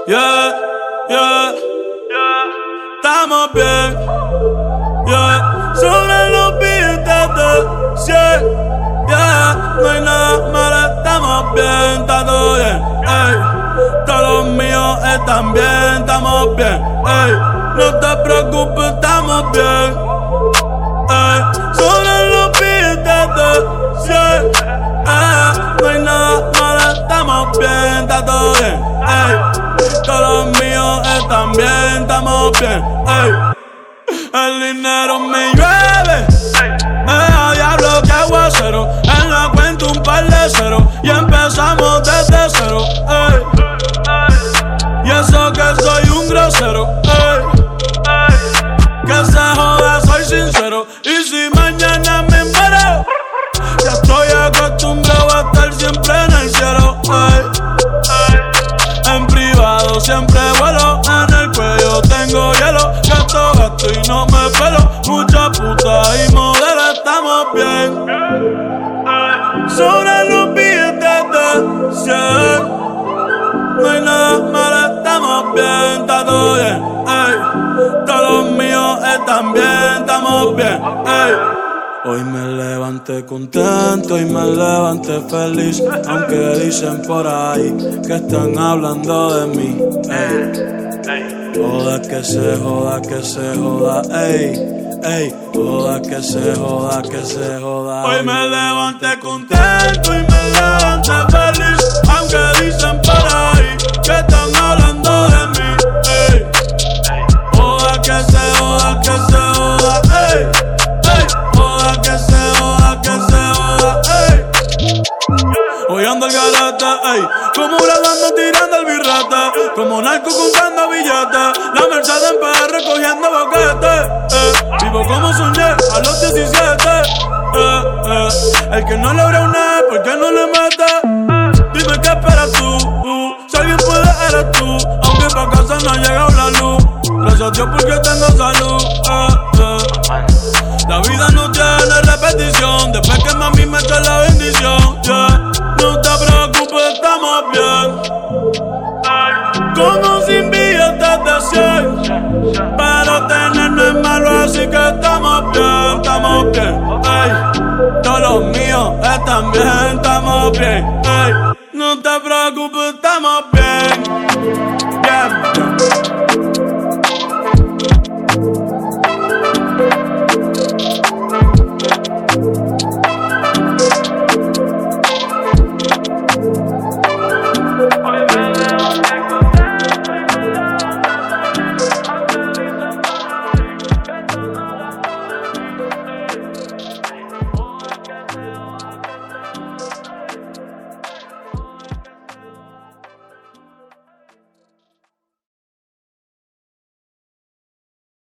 Yeah, yeah, estamos bien. Yeah, sobre los billetes de 100. Yeah, no hay nada malo, estamos bien, está todo bien. Ey, todos los míos están bien, estamos bien. Ey, no te preocupes, estamos bien. Ey, sobre los billetes de 100. No hay nada malo, estamos bien, está todo bien. Ey, todos los míos están bien, estamos bien. Ey, el dinero me llueve. A diablo que aguacero. En la cuenta un par de ceros y empezamos desde cero. Ey, y eso que soy un grosero. Ey, que se joda, soy sincero. Y si mañana me muero, ya estoy acostumbrado a estar siempre en el cielo. En privado siempre vuelo, en el cuello tengo hielo. Gasto y no me pelo. Mucha puta y modelo, estamos bien. Sobre los billetes de 100. No hay nada malo, estamos bien, está todo bien. Ey, todos los míos están bien, estamos bien. Ey. Hoy me levanté contento y me levanté feliz, aunque dicen por ahí que están hablando de mí. Ey, joda que se joda, que se joda, ey, ey, joda que se joda, que se joda. Hoy me levanté contento y me levanté feliz, aunque dicen por ahí que están hablando de mí. Ey, joda que se joda, que se joda, ey. Que se joda, ey. Hoy ando al galete, ey. Como grabando tirando el birrete. Como narco contando billetes. La Mercedes en PR cogiendo boquete. Vivo como soñé a los 17. El que no logra una, ¿por qué no le mete? Dime qué esperas tú. Si alguien puede, eres tú. Aunque pa' casa no ha llegado la luz. Gracias a Dios porque tengo salud. La vida no tiene repetición. Después que mami me echa la bendición. Yeah. No te preocupes, estamos bien. Como sin billetes de 100. Pero tener no es malo, así que estamos bien, estamos bien. Ey, todos los míos están bien, estamos bien.